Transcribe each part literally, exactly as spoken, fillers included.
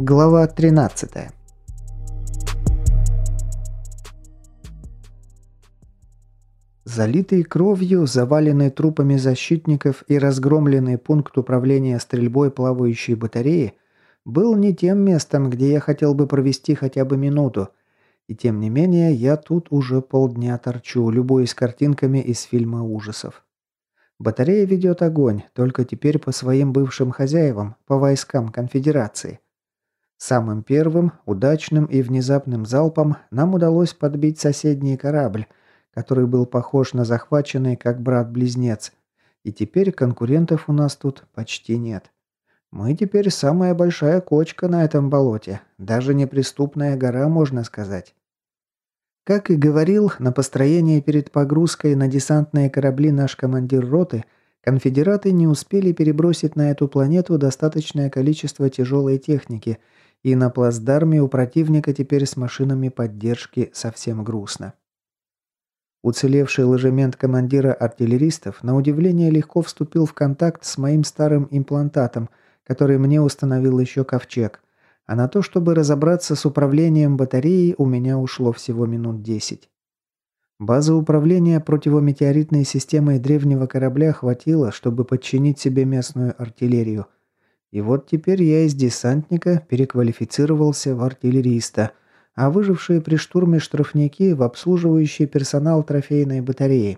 Глава тринадцатая. Залитый кровью, заваленный трупами защитников и разгромленный пункт управления стрельбой плавающей батареи был не тем местом, где я хотел бы провести хотя бы минуту. И тем не менее, я тут уже полдня торчу, любуясь картинками из фильма ужасов. Батарея ведет огонь, только теперь по своим бывшим хозяевам, по войскам конфедерации. Самым первым, удачным и внезапным залпом нам удалось подбить соседний корабль, который был похож на захваченный как брат-близнец. И теперь конкурентов у нас тут почти нет. Мы теперь самая большая кочка на этом болоте, даже неприступная гора, можно сказать. Как и говорил, на построении перед погрузкой на десантные корабли наш командир роты, конфедераты не успели перебросить на эту планету достаточное количество тяжелой техники, и на плацдарме у противника теперь с машинами поддержки совсем грустно. Уцелевший ложемент командира артиллеристов на удивление легко вступил в контакт с моим старым имплантатом, который мне установил еще Ковчег, а на то, чтобы разобраться с управлением батареей, у меня ушло всего минут десять. Базы управления противометеоритной системой древнего корабля хватило, чтобы подчинить себе местную артиллерию. И вот теперь я из десантника переквалифицировался в артиллериста, а выжившие при штурме штрафники в обслуживающий персонал трофейной батареи.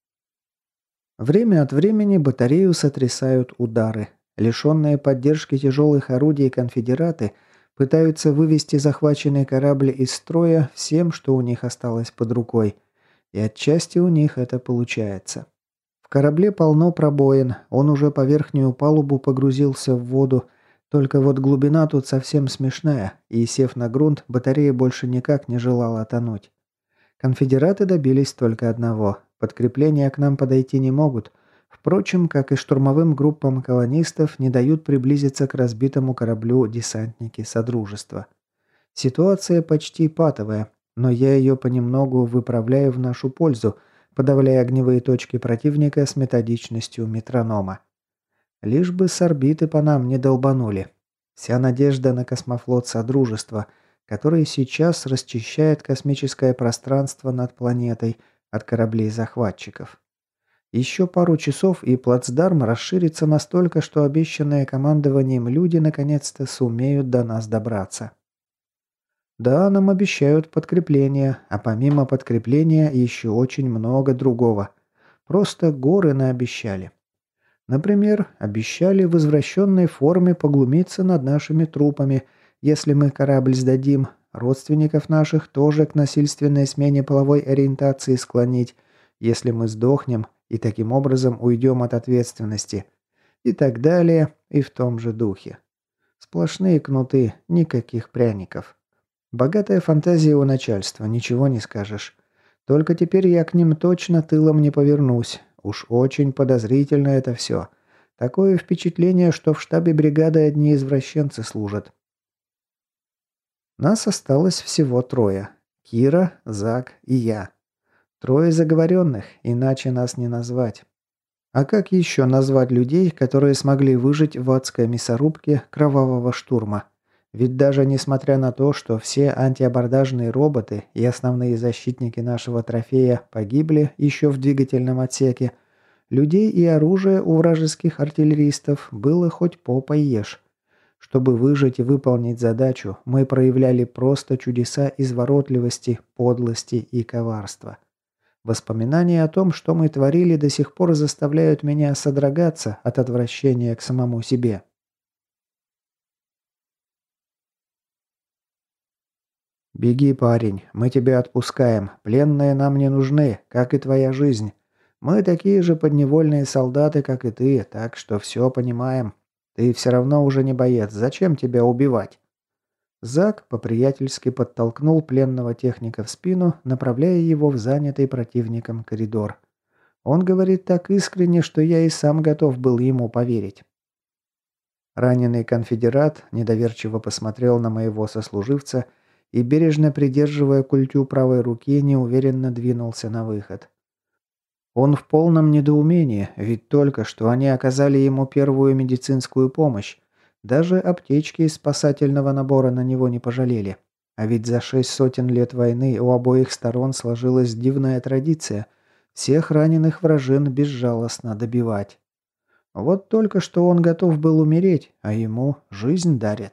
Время от времени батарею сотрясают удары. Лишенные поддержки тяжелых орудий конфедераты пытаются вывести захваченный корабль из строя всем, что у них осталось под рукой. И отчасти у них это получается. В корабле полно пробоин, он уже по верхнюю палубу погрузился в воду, только вот глубина тут совсем смешная, и, сев на грунт, батарея больше никак не желала тонуть. Конфедераты добились только одного – подкрепления к нам подойти не могут, впрочем, как и штурмовым группам колонистов не дают приблизиться к разбитому кораблю десантники Содружества. Ситуация почти патовая, но я ее понемногу выправляю в нашу пользу, подавляя огневые точки противника с методичностью метронома. Лишь бы с орбиты по нам не долбанули. Вся надежда на космофлот Содружества, который сейчас расчищает космическое пространство над планетой от кораблей-захватчиков. Еще пару часов, и плацдарм расширится настолько, что обещанные командованием люди наконец-то сумеют до нас добраться. Да, нам обещают подкрепление, а помимо подкрепления еще очень много другого. Просто горы наобещали. Например, обещали в извращенной форме поглумиться над нашими трупами, если мы корабль сдадим, родственников наших тоже к насильственной смене половой ориентации склонить, если мы сдохнем и таким образом уйдем от ответственности. И так далее, и в том же духе. Сплошные кнуты, никаких пряников. Богатая фантазия у начальства, ничего не скажешь. Только теперь я к ним точно тылом не повернусь. Уж очень подозрительно это все. Такое впечатление, что в штабе бригады одни извращенцы служат. Нас осталось всего трое. Кира, Зак и я. Трое заговоренных, иначе нас не назвать. А как еще назвать людей, которые смогли выжить в адской мясорубке кровавого штурма? Ведь даже несмотря на то, что все антиабордажные роботы и основные защитники нашего трофея погибли еще в двигательном отсеке, людей и оружия у вражеских артиллеристов было хоть попой ешь. Чтобы выжить и выполнить задачу, мы проявляли просто чудеса изворотливости, подлости и коварства. Воспоминания о том, что мы творили, до сих пор заставляют меня содрогаться от отвращения к самому себе. «Беги, парень, мы тебя отпускаем. Пленные нам не нужны, как и твоя жизнь. Мы такие же подневольные солдаты, как и ты, так что все понимаем. Ты все равно уже не боец, зачем тебя убивать?» Зак по-приятельски подтолкнул пленного техника в спину, направляя его в занятый противником коридор. Он говорит так искренне, что я и сам готов был ему поверить. Раненый конфедерат недоверчиво посмотрел на моего сослуживца и, бережно придерживая культю правой руки, неуверенно двинулся на выход. Он в полном недоумении, ведь только что они оказали ему первую медицинскую помощь, Даже аптечки из спасательного набора на него не пожалели. А ведь за шесть сотен лет войны у обоих сторон сложилась дивная традиция всех раненых вражин безжалостно добивать. Вот только что он готов был умереть, а ему жизнь дарят.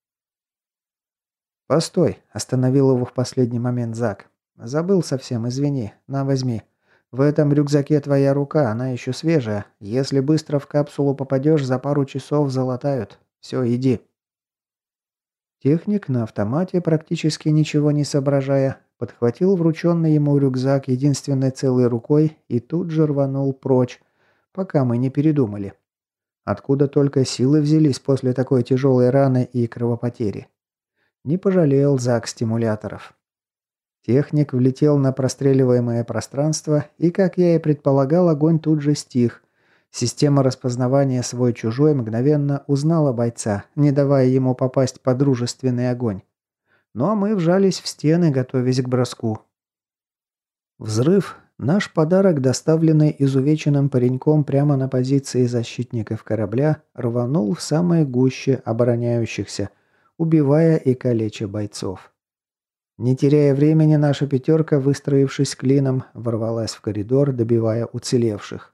«Постой!» – остановил его в последний момент Зак. «Забыл совсем, извини. На, возьми. В этом рюкзаке твоя рука, она еще свежая. Если быстро в капсулу попадешь, за пару часов залатают. Все, иди». Техник на автомате, практически ничего не соображая, подхватил врученный ему рюкзак единственной целой рукой и тут же рванул прочь, пока мы не передумали. Откуда только силы взялись после такой тяжелой раны и кровопотери. Не пожалел Зак стимуляторов. Техник влетел на простреливаемое пространство, и, как я и предполагал, огонь тут же стих. Система распознавания свой-чужой мгновенно узнала бойца, не давая ему попасть под дружественный огонь. Ну а мы вжались в стены, готовясь к броску. Взрыв. Наш подарок, доставленный изувеченным пареньком прямо на позиции защитников корабля, рванул в самое гуще обороняющихся, убивая и калеча бойцов. Не теряя времени, наша пятерка, выстроившись клином, ворвалась в коридор, добивая уцелевших.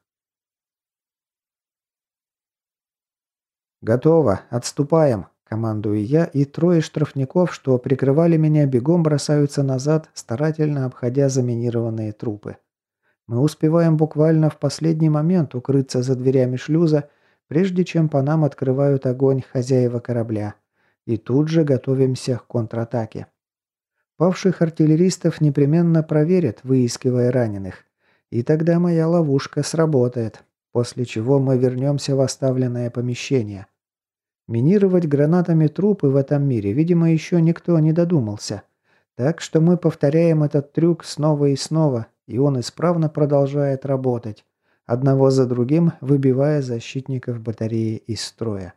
«Готово! Отступаем!» – командую я, и трое штрафников, что прикрывали меня, бегом бросаются назад, старательно обходя заминированные трупы. Мы успеваем буквально в последний момент укрыться за дверями шлюза, прежде чем по нам открывают огонь хозяева корабля. И тут же готовимся к контратаке. Павших артиллеристов непременно проверят, выискивая раненых. И тогда моя ловушка сработает, после чего мы вернемся в оставленное помещение. Минировать гранатами трупы в этом мире, видимо, еще никто не додумался. Так что мы повторяем этот трюк снова и снова, и он исправно продолжает работать, одного за другим выбивая защитников батареи из строя.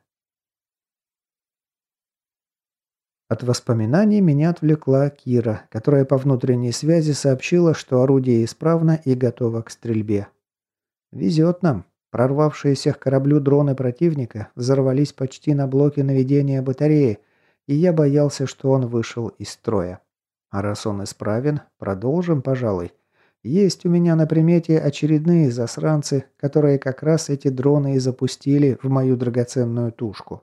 От воспоминаний меня отвлекла Кира, которая по внутренней связи сообщила, что орудие исправно и готово к стрельбе. Везет нам. Прорвавшиеся к кораблю дроны противника взорвались почти на блоке наведения батареи, и я боялся, что он вышел из строя. А раз он исправен, продолжим, пожалуй. Есть у меня на примете очередные засранцы, которые как раз эти дроны и запустили в мою драгоценную тушку.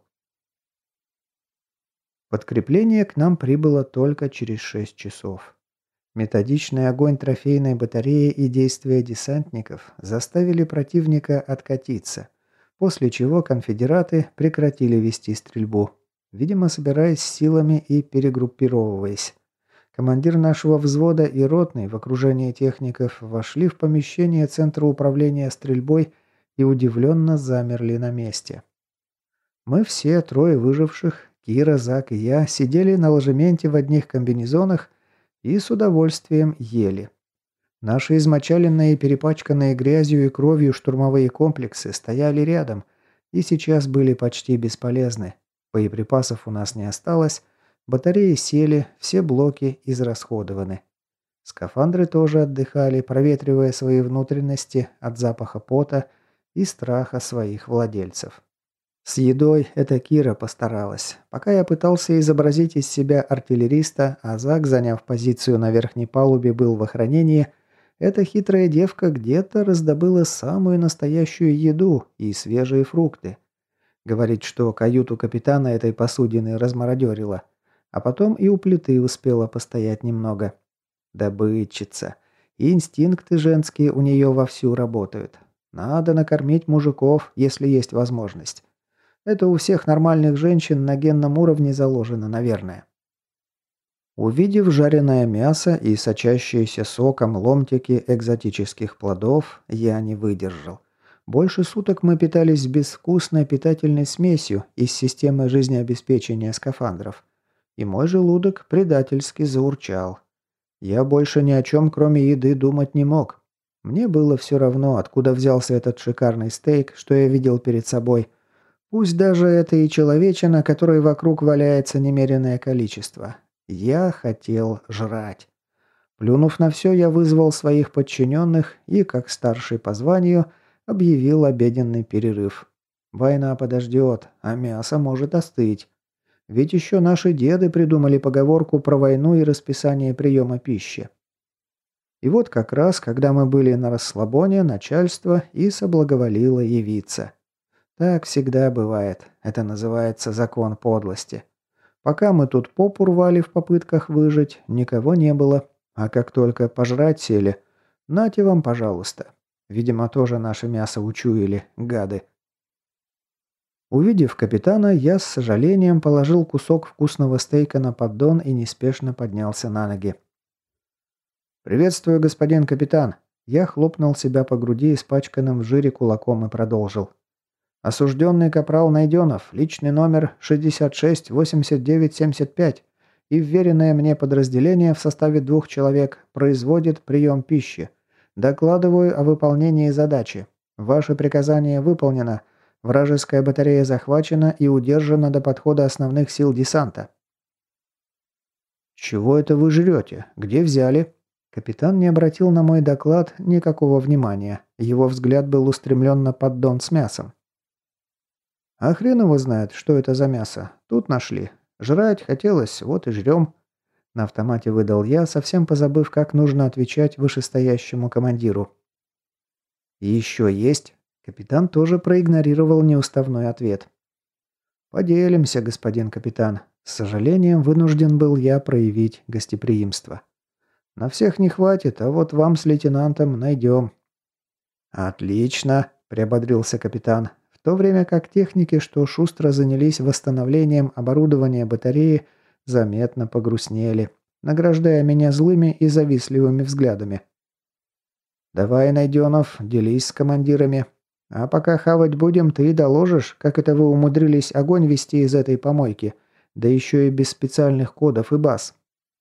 Подкрепление к нам прибыло только через шесть часов. Методичный огонь трофейной батареи и действия десантников заставили противника откатиться, после чего конфедераты прекратили вести стрельбу, видимо, собираясь силами и перегруппировываясь. Командир нашего взвода и ротный в окружении техников вошли в помещение Центра управления стрельбой и удивленно замерли на месте. Мы все, трое выживших, Кира, Зак и я, сидели на ложементе в одних комбинезонах и с удовольствием ели. Наши измочаленные, перепачканные грязью и кровью штурмовые комплексы стояли рядом и сейчас были почти бесполезны. Боеприпасов у нас не осталось, батареи сели, все блоки израсходованы. Скафандры тоже отдыхали, проветривая свои внутренности от запаха пота и страха своих владельцев. С едой эта Кира постаралась. Пока я пытался изобразить из себя артиллериста, а Зак, заняв позицию на верхней палубе, был в охранении, эта хитрая девка где-то раздобыла самую настоящую еду и свежие фрукты. Говорит, что каюту капитана этой посудины размародерила, а потом и у плиты успела постоять немного. Добытчица. И инстинкты женские у нее вовсю работают. Надо накормить мужиков, если есть возможность. Это у всех нормальных женщин на генном уровне заложено, наверное. Увидев жареное мясо и сочащиеся соком ломтики экзотических плодов, я не выдержал. Больше суток мы питались безвкусной питательной смесью из системы жизнеобеспечения скафандров. И мой желудок предательски заурчал. Я больше ни о чем, кроме еды, думать не мог. Мне было все равно, откуда взялся этот шикарный стейк, что я видел перед собой. Пусть даже это и человечина, которой вокруг валяется немеренное количество. Я хотел жрать. Плюнув на все, я вызвал своих подчиненных и, как старший по званию, объявил обеденный перерыв. Война подождет, а мясо может остыть. Ведь еще наши деды придумали поговорку про войну и расписание приема пищи. И вот как раз, когда мы были на расслабоне, начальство и соблаговолило явиться. Так всегда бывает. Это называется закон подлости. Пока мы тут попу рвали в попытках выжить, никого не было. А как только пожрать сели, нате вам, пожалуйста. Видимо, тоже наше мясо учуяли, гады. Увидев капитана, я с сожалением положил кусок вкусного стейка на поддон и неспешно поднялся на ноги. «Приветствую, господин капитан!» Я хлопнул себя по груди испачканным в жире кулаком и продолжил. «Осужденный капрал Найденов, личный номер шестьдесят шесть восемьдесят девять семьдесят пять и вверенное мне подразделение в составе двух человек производит прием пищи. Докладываю о выполнении задачи. Ваше приказание выполнено. Вражеская батарея захвачена и удержана до подхода основных сил десанта». «Чего это вы жрете? Где взяли?» Капитан не обратил на мой доклад никакого внимания. Его взгляд был устремлен на поддон с мясом. «А хрен его знает, что это за мясо. Тут нашли. Жрать хотелось, вот и жрем». На автомате выдал я, совсем позабыв, как нужно отвечать вышестоящему командиру. «Еще есть?» Капитан тоже проигнорировал неуставной ответ. «Поделимся, господин капитан. С сожалением вынужден был я проявить гостеприимство. На всех не хватит, а вот вам с лейтенантом найдем». «Отлично», – приободрился капитан, в то время как техники, что шустро занялись восстановлением оборудования батареи, заметно погрустнели, награждая меня злыми и завистливыми взглядами. «Давай, Найденов, делись с командирами. А пока хавать будем, ты доложишь, как это вы умудрились огонь вести из этой помойки, да еще и без специальных кодов и баз».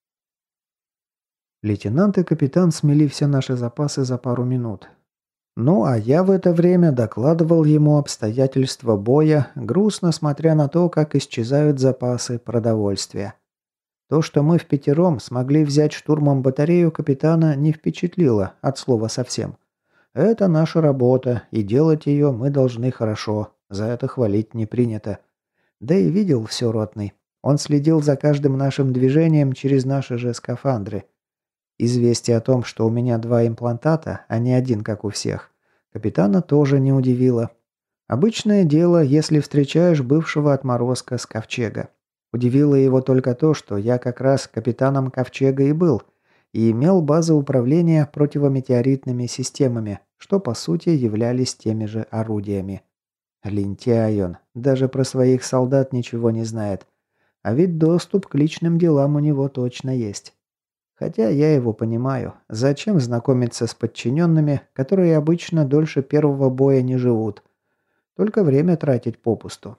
Лейтенант и капитан смели все наши запасы за пару минут. Ну, а я в это время докладывал ему обстоятельства боя, грустно смотря на то, как исчезают запасы продовольствия. То, что мы впятером смогли взять штурмом батарею капитана, не впечатлило, от слова совсем. Это наша работа, и делать ее мы должны хорошо, за это хвалить не принято. Да и видел все ротный. Он следил за каждым нашим движением через наши же скафандры. Известие о том, что у меня два имплантата, а не один, как у всех, капитана тоже не удивило. Обычное дело, если встречаешь бывшего отморозка с ковчега. Удивило его только то, что я как раз капитаном ковчега и был, и имел базы управления противометеоритными системами, что по сути являлись теми же орудиями. Лентяй он, даже про своих солдат ничего не знает. А ведь доступ к личным делам у него точно есть. Хотя я его понимаю. Зачем знакомиться с подчиненными, которые обычно дольше первого боя не живут? Только время тратить попусту.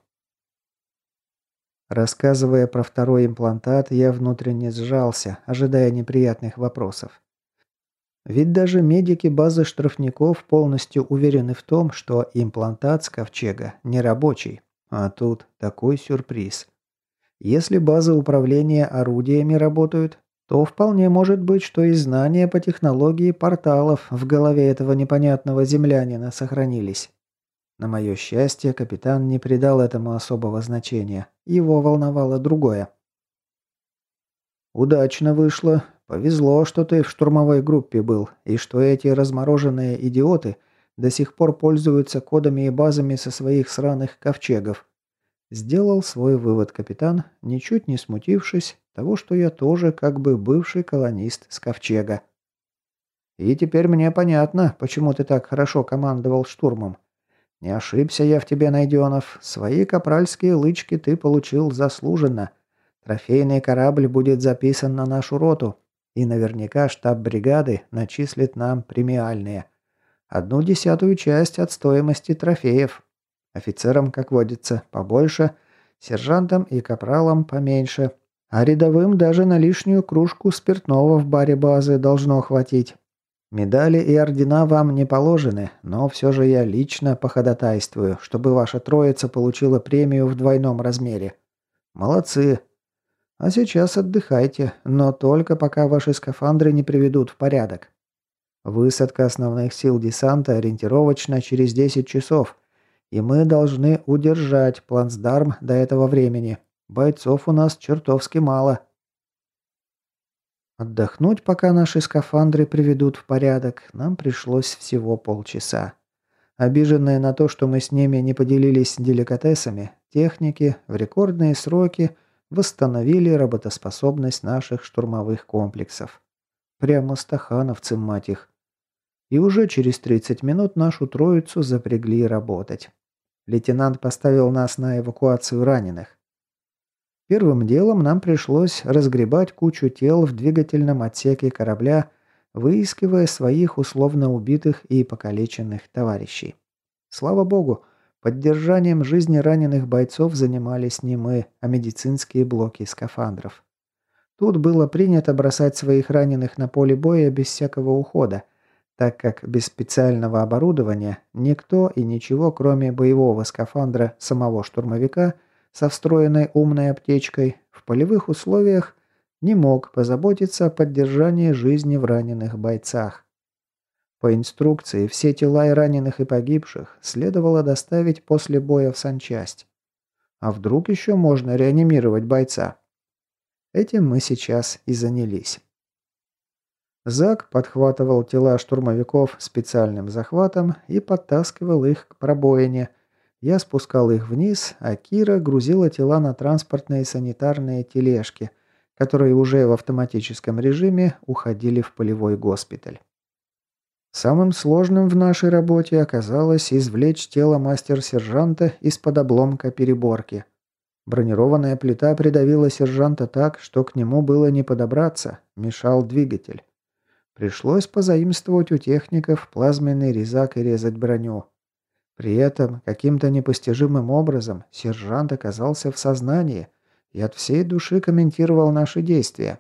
Рассказывая про второй имплантат, я внутренне сжался, ожидая неприятных вопросов. Ведь даже медики базы штрафников полностью уверены в том, что имплантат с ковчега не рабочий. А тут такой сюрприз. Если базы управления орудиями работают, то вполне может быть, что и знания по технологии порталов в голове этого непонятного землянина сохранились. На мое счастье, капитан не придал этому особого значения. Его волновало другое. «Удачно вышло. Повезло, что ты в штурмовой группе был, и что эти размороженные идиоты до сих пор пользуются кодами и базами со своих сраных ковчегов». Сделал свой вывод капитан, ничуть не смутившись того, что я тоже как бы бывший колонист с ковчега. «И теперь мне понятно, почему ты так хорошо командовал штурмом. Не ошибся я в тебе, Найденов. Свои капральские лычки ты получил заслуженно. Трофейный корабль будет записан на нашу роту, и наверняка штаб бригады начислит нам премиальные. Одну десятую часть от стоимости трофеев. Офицерам, как водится, побольше, сержантам и капралам поменьше, а рядовым даже на лишнюю кружку спиртного в баре базы должно хватить. Медали и ордена вам не положены, но все же я лично походатайствую, чтобы ваша троица получила премию в двойном размере. Молодцы. А сейчас отдыхайте, но только пока ваши скафандры не приведут в порядок. Высадка основных сил десанта ориентировочно через десять часов. И мы должны удержать плацдарм до этого времени. Бойцов у нас чертовски мало. Отдохнуть, пока наши скафандры приведут в порядок, нам пришлось всего полчаса. Обиженные на то, что мы с ними не поделились деликатесами, техники в рекордные сроки восстановили работоспособность наших штурмовых комплексов. Прямо стахановцы, мать их. И уже через тридцать минут нашу троицу запрягли работать. Лейтенант поставил нас на эвакуацию раненых. Первым делом нам пришлось разгребать кучу тел в двигательном отсеке корабля, выискивая своих условно убитых и покалеченных товарищей. Слава богу, поддержанием жизни раненых бойцов занимались не мы, а медицинские блоки скафандров. Тут было принято бросать своих раненых на поле боя без всякого ухода, так как без специального оборудования никто и ничего, кроме боевого скафандра самого штурмовика со встроенной умной аптечкой, в полевых условиях не мог позаботиться о поддержании жизни в раненых бойцах. По инструкции, все тела и раненых и погибших следовало доставить после боя в санчасть. А вдруг еще можно реанимировать бойца? Этим мы сейчас и занялись. Зак подхватывал тела штурмовиков специальным захватом и подтаскивал их к пробоине. Я спускал их вниз, а Кира грузила тела на транспортные санитарные тележки, которые уже в автоматическом режиме уходили в полевой госпиталь. Самым сложным в нашей работе оказалось извлечь тело мастер-сержанта из-под обломка переборки. Бронированная плита придавила сержанта так, что к нему было не подобраться, мешал двигатель. Пришлось позаимствовать у техников плазменный резак и резать броню. При этом каким-то непостижимым образом сержант оказался в сознании и от всей души комментировал наши действия.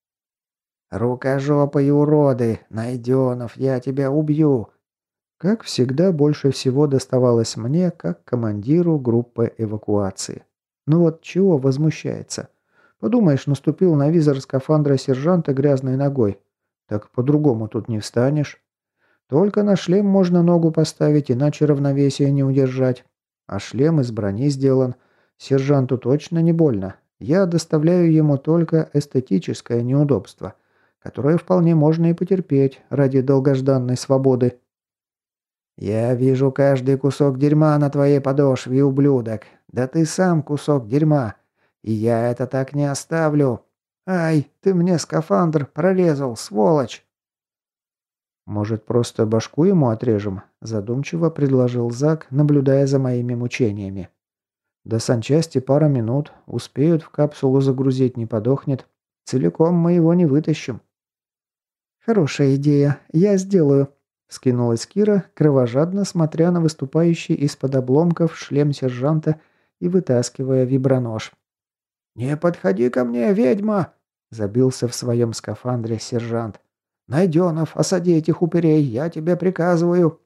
«Рукожопы и уроды! Найденов, я тебя убью!» Как всегда, больше всего доставалось мне, как командиру группы эвакуации. Ну вот чего возмущается? Подумаешь, наступил на визор скафандра сержанта грязной ногой. Так по-другому тут не встанешь. Только на шлем можно ногу поставить, иначе равновесие не удержать. А шлем из брони сделан. Сержанту точно не больно. Я доставляю ему только эстетическое неудобство, которое вполне можно и потерпеть ради долгожданной свободы. «Я вижу каждый кусок дерьма на твоей подошве, ублюдок. Да ты сам кусок дерьма. И я это так не оставлю. Ай, ты мне скафандр прорезал, сволочь!» «Может, просто башку ему отрежем?» – задумчиво предложил Зак, наблюдая за моими мучениями. «До санчасти пара минут. Успеют в капсулу загрузить, не подохнет. Целиком мы его не вытащим». «Хорошая идея. Я сделаю», – вскинулась Кира, кровожадно смотря на выступающий из-под обломков шлем сержанта и вытаскивая вибронож. «Не подходи ко мне, ведьма!» – забился в своем скафандре сержант. «Найденов, осади этих упырей, я тебе приказываю!»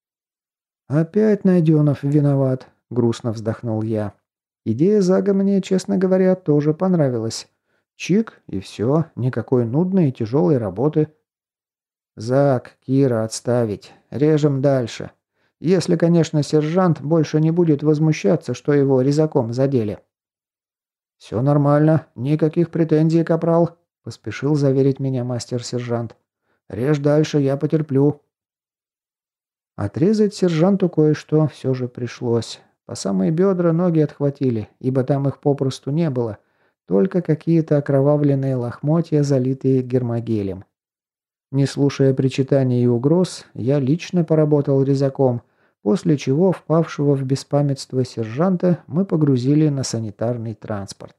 «Опять Найденов виноват», – грустно вздохнул я. Идея Зага мне, честно говоря, тоже понравилась. Чик, и все, никакой нудной и тяжелой работы. «Зак, Кира, отставить. Режем дальше. Если, конечно, сержант больше не будет возмущаться, что его резаком задели». «Все нормально. Никаких претензий, капрал», – поспешил заверить меня мастер-сержант. «Режь дальше, я потерплю». Отрезать сержанту кое-что все же пришлось. По самые бедра ноги отхватили, ибо там их попросту не было, только какие-то окровавленные лохмотья, залитые гермогелем. Не слушая причитаний и угроз, я лично поработал резаком, после чего впавшего в беспамятство сержанта мы погрузили на санитарный транспорт.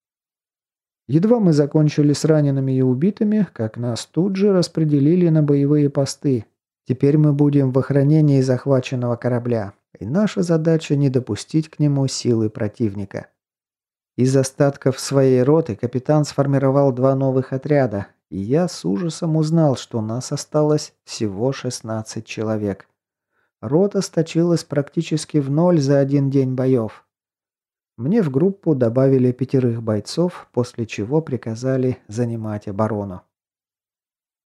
Едва мы закончили с ранеными и убитыми, как нас тут же распределили на боевые посты. Теперь мы будем в охранении захваченного корабля, и наша задача не допустить к нему силы противника. Из остатков своей роты капитан сформировал два новых отряда, и я с ужасом узнал, что нас осталось всего шестнадцать человек. Рота сточилась практически в ноль за один день боев. Мне в группу добавили пятерых бойцов, после чего приказали занимать оборону.